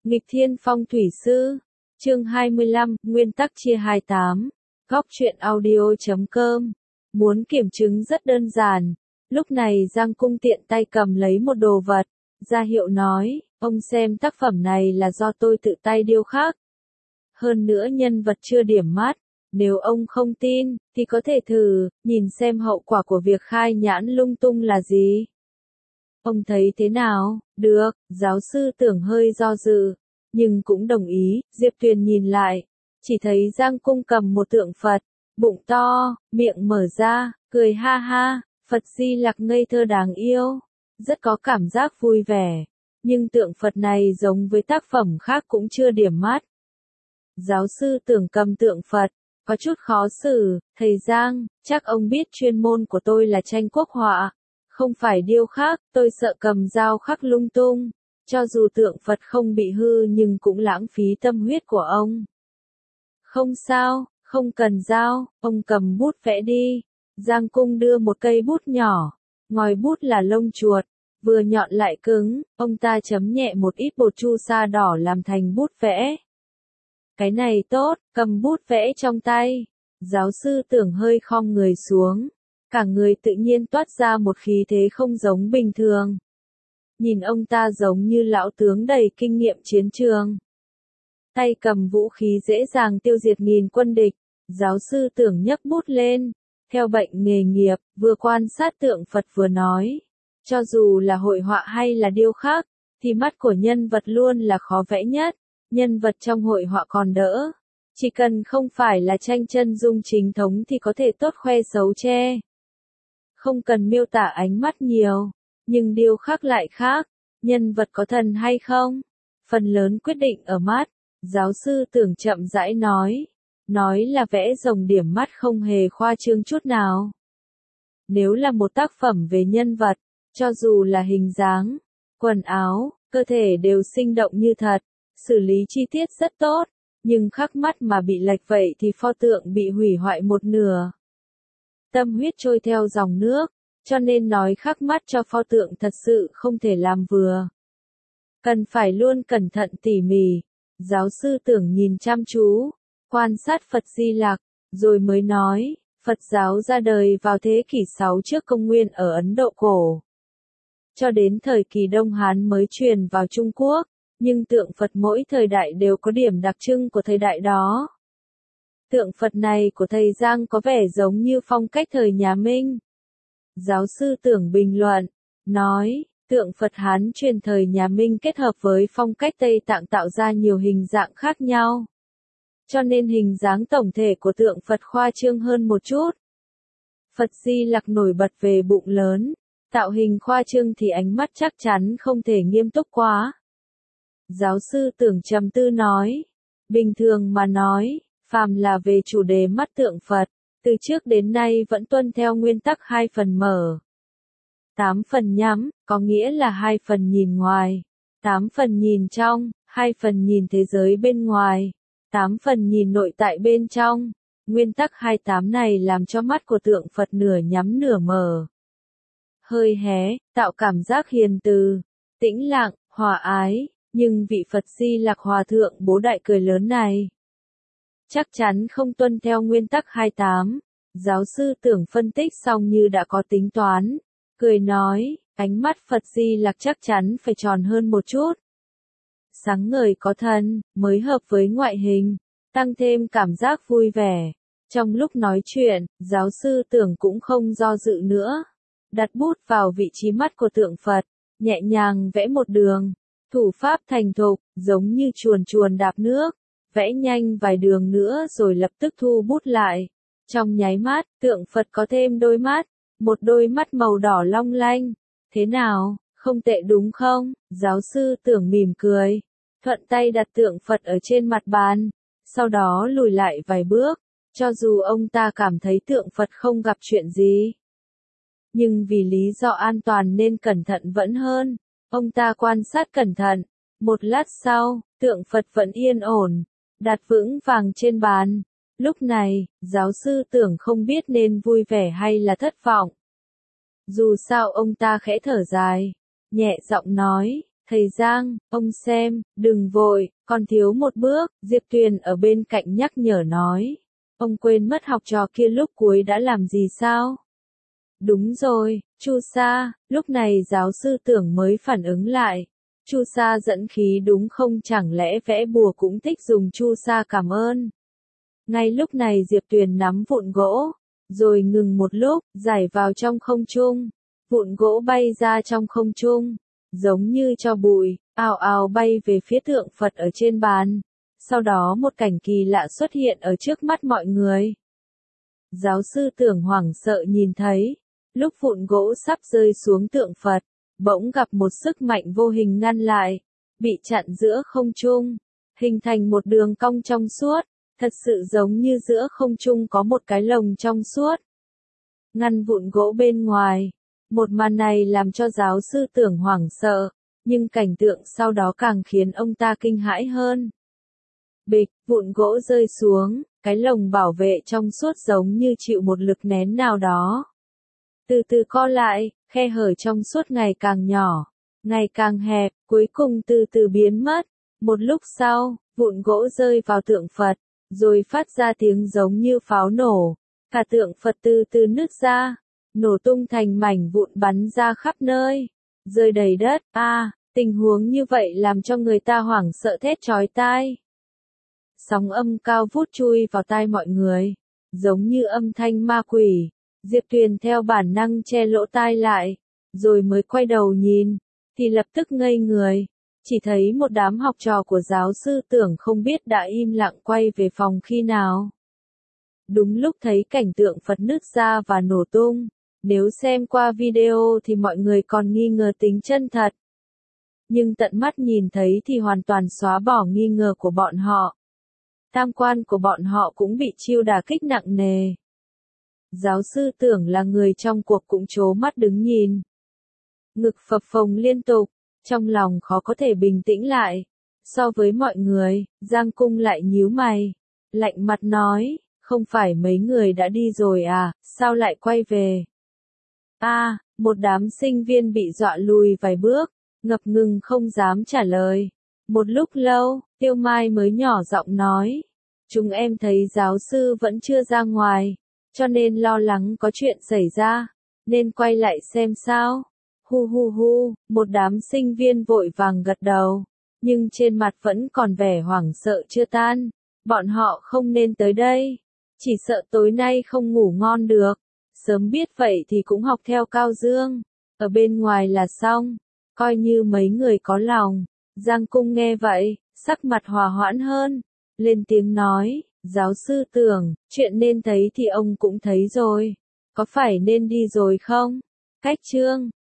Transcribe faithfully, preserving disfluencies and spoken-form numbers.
Nghịch Thiên Phong Thủy Sư, chương hai mươi lăm, nguyên tắc chia hai mươi tám, góc truyện audio chấm com. Muốn kiểm chứng rất đơn giản. Lúc này Giang Cung tiện tay cầm lấy một đồ vật, ra hiệu nói, ông xem tác phẩm này là do tôi tự tay điêu khắc. Hơn nữa nhân vật chưa điểm mắt, nếu ông không tin, thì có thể thử, nhìn xem hậu quả của việc khai nhãn lung tung là gì. Ông thấy thế nào? Được, giáo sư Tưởng hơi do dự, nhưng cũng đồng ý. Diệp Tuyền nhìn lại, chỉ thấy Giang Cung cầm một tượng Phật, bụng to, miệng mở ra, cười ha ha, Phật Di Lặc ngây thơ đáng yêu, rất có cảm giác vui vẻ, nhưng tượng Phật này giống với tác phẩm khác cũng chưa điểm mắt. Giáo sư Tưởng cầm tượng Phật, có chút khó xử, thầy Giang, chắc ông biết chuyên môn của tôi là tranh quốc họa, không phải điêu khắc, tôi sợ cầm dao khắc lung tung, cho dù tượng Phật không bị hư nhưng cũng lãng phí tâm huyết của ông. Không sao, không cần dao, ông cầm bút vẽ đi. Giang Cung đưa một cây bút nhỏ, ngòi bút là lông chuột, vừa nhọn lại cứng, ông ta chấm nhẹ một ít bột chu sa đỏ làm thành bút vẽ. Cái này tốt, cầm bút vẽ trong tay. Giáo sư Tưởng hơi khom người xuống, cả người tự nhiên toát ra một khí thế không giống bình thường. Nhìn ông ta giống như lão tướng đầy kinh nghiệm chiến trường. Tay cầm vũ khí dễ dàng tiêu diệt nghìn quân địch, giáo sư Tưởng nhấc bút lên, theo bệnh nghề nghiệp, vừa quan sát tượng Phật vừa nói. Cho dù là hội họa hay là điêu khắc, thì mắt của nhân vật luôn là khó vẽ nhất, nhân vật trong hội họa còn đỡ. Chỉ cần không phải là tranh chân dung chính thống thì có thể tốt khoe xấu che. Không cần miêu tả ánh mắt nhiều, nhưng điêu khắc lại khác, nhân vật có thần hay không, phần lớn quyết định ở mắt. Giáo sư Tưởng chậm rãi nói, nói là vẽ rồng điểm mắt không hề khoa trương chút nào. Nếu là một tác phẩm về nhân vật, cho dù là hình dáng, quần áo, cơ thể đều sinh động như thật, xử lý chi tiết rất tốt, nhưng khắc mắt mà bị lệch vậy thì pho tượng bị hủy hoại một nửa. Tâm huyết trôi theo dòng nước, cho nên nói khắc mắt cho pho tượng thật sự không thể làm vừa. Cần phải luôn cẩn thận tỉ mỉ. Giáo sư Tưởng nhìn chăm chú, quan sát Phật Di Lặc, rồi mới nói, Phật giáo ra đời vào thế kỷ sáu trước công nguyên ở Ấn Độ cổ. Cho đến thời kỳ Đông Hán mới truyền vào Trung Quốc, nhưng tượng Phật mỗi thời đại đều có điểm đặc trưng của thời đại đó. Tượng Phật này của thầy Giang có vẻ giống như phong cách thời nhà Minh. Giáo sư Tưởng bình luận, nói, tượng Phật Hán truyền thời nhà Minh kết hợp với phong cách Tây Tạng tạo ra nhiều hình dạng khác nhau. Cho nên hình dáng tổng thể của tượng Phật khoa trương hơn một chút. Phật Di Lặc nổi bật về bụng lớn, tạo hình khoa trương thì ánh mắt chắc chắn không thể nghiêm túc quá. Giáo sư Tưởng trầm tư nói, bình thường mà nói, phàm là về chủ đề mắt tượng Phật, từ trước đến nay vẫn tuân theo nguyên tắc hai phần mở. Tám phần nhắm, có nghĩa là hai phần nhìn ngoài, tám phần nhìn trong, hai phần nhìn thế giới bên ngoài, tám phần nhìn nội tại bên trong. Nguyên tắc hai mươi tám này làm cho mắt của tượng Phật nửa nhắm nửa mở. Hơi hé, tạo cảm giác hiền từ, tĩnh lặng, hòa ái, nhưng vị Phật Di Lặc hòa thượng bố đại cười lớn này chắc chắn không tuân theo nguyên tắc hai mươi tám. Giáo sư Tưởng phân tích xong như đã có tính toán, cười nói, ánh mắt Phật Di Lặc chắc chắn phải tròn hơn một chút. Sáng ngời có thân, mới hợp với ngoại hình, tăng thêm cảm giác vui vẻ. Trong lúc nói chuyện, giáo sư Tưởng cũng không do dự nữa. Đặt bút vào vị trí mắt của tượng Phật, nhẹ nhàng vẽ một đường. Thủ pháp thành thục, giống như chuồn chuồn đạp nước. Vẽ nhanh vài đường nữa rồi lập tức thu bút lại. Trong nháy mắt, tượng Phật có thêm đôi mắt. Một đôi mắt màu đỏ long lanh. Thế nào, không tệ đúng không? Giáo sư Tưởng mỉm cười. Thuận tay đặt tượng Phật ở trên mặt bàn. Sau đó lùi lại vài bước. Cho dù ông ta cảm thấy tượng Phật không gặp chuyện gì. Nhưng vì lý do an toàn nên cẩn thận vẫn hơn. Ông ta quan sát cẩn thận. Một lát sau, tượng Phật vẫn yên ổn. Đặt vững vàng trên bàn. Lúc này, giáo sư Tưởng không biết nên vui vẻ hay là thất vọng. Dù sao ông ta khẽ thở dài, nhẹ giọng nói, Thầy Giang, ông xem, đừng vội, còn thiếu một bước, Diệp Tuyền ở bên cạnh nhắc nhở nói. Ông quên mất học trò kia lúc cuối đã làm gì sao? Đúng rồi, Chu Sa, lúc này giáo sư Tưởng mới phản ứng lại. Chu Sa dẫn khí đúng không, chẳng lẽ vẽ bùa cũng thích dùng Chu Sa cảm ơn. Ngay lúc này Diệp Tuyền nắm vụn gỗ, rồi ngừng một lúc, giải vào trong không trung. Vụn gỗ bay ra trong không trung, giống như tro bụi, ào ào bay về phía tượng Phật ở trên bàn. Sau đó một cảnh kỳ lạ xuất hiện ở trước mắt mọi người. Giáo sư Tưởng hoảng sợ nhìn thấy, lúc vụn gỗ sắp rơi xuống tượng Phật, bỗng gặp một sức mạnh vô hình ngăn lại, bị chặn giữa không trung, hình thành một đường cong trong suốt, thật sự giống như giữa không trung có một cái lồng trong suốt. Ngăn vụn gỗ bên ngoài, một màn này làm cho giáo sư Tưởng hoảng sợ, nhưng cảnh tượng sau đó càng khiến ông ta kinh hãi hơn. Bịch, vụn gỗ rơi xuống, cái lồng bảo vệ trong suốt giống như chịu một lực nén nào đó. Từ từ co lại, khe hở trong suốt ngày càng nhỏ, ngày càng hẹp, cuối cùng từ từ biến mất. Một lúc sau, vụn gỗ rơi vào tượng Phật, rồi phát ra tiếng giống như pháo nổ. Cả tượng Phật từ từ nứt ra, nổ tung thành mảnh vụn bắn ra khắp nơi, rơi đầy đất. A, à, tình huống như vậy làm cho người ta hoảng sợ thét chói tai. Sóng âm cao vút chui vào tai mọi người, giống như âm thanh ma quỷ. Diệp Tuyền theo bản năng che lỗ tai lại, rồi mới quay đầu nhìn, thì lập tức ngây người, chỉ thấy một đám học trò của giáo sư Tưởng không biết đã im lặng quay về phòng khi nào. Đúng lúc thấy cảnh tượng Phật nứt ra và nổ tung, nếu xem qua video thì mọi người còn nghi ngờ tính chân thật. Nhưng tận mắt nhìn thấy thì hoàn toàn xóa bỏ nghi ngờ của bọn họ. Tam quan của bọn họ cũng bị chiêu đả kích nặng nề. Giáo sư Tưởng là người trong cuộc cũng trố mắt đứng nhìn. Ngực phập phồng liên tục, trong lòng khó có thể bình tĩnh lại. So với mọi người, Giang Cung lại nhíu mày, lạnh mặt nói, không phải mấy người đã đi rồi à, sao lại quay về? A, à, một đám sinh viên bị dọa lùi vài bước, ngập ngừng không dám trả lời. Một lúc lâu, Tiêu Mai mới nhỏ giọng nói, chúng em thấy giáo sư vẫn chưa ra ngoài, cho nên lo lắng có chuyện xảy ra, nên quay lại xem sao. Hu hu hu, một đám sinh viên vội vàng gật đầu, nhưng trên mặt vẫn còn vẻ hoảng sợ chưa tan. Bọn họ không nên tới đây, chỉ sợ tối nay không ngủ ngon được. Sớm biết vậy thì cũng học theo Cao Dương, ở bên ngoài là xong, coi như mấy người có lòng. Giang Cung nghe vậy, sắc mặt hòa hoãn hơn, lên tiếng nói, giáo sư Tưởng, chuyện nên thấy thì ông cũng thấy rồi, có phải nên đi rồi không? Cách chương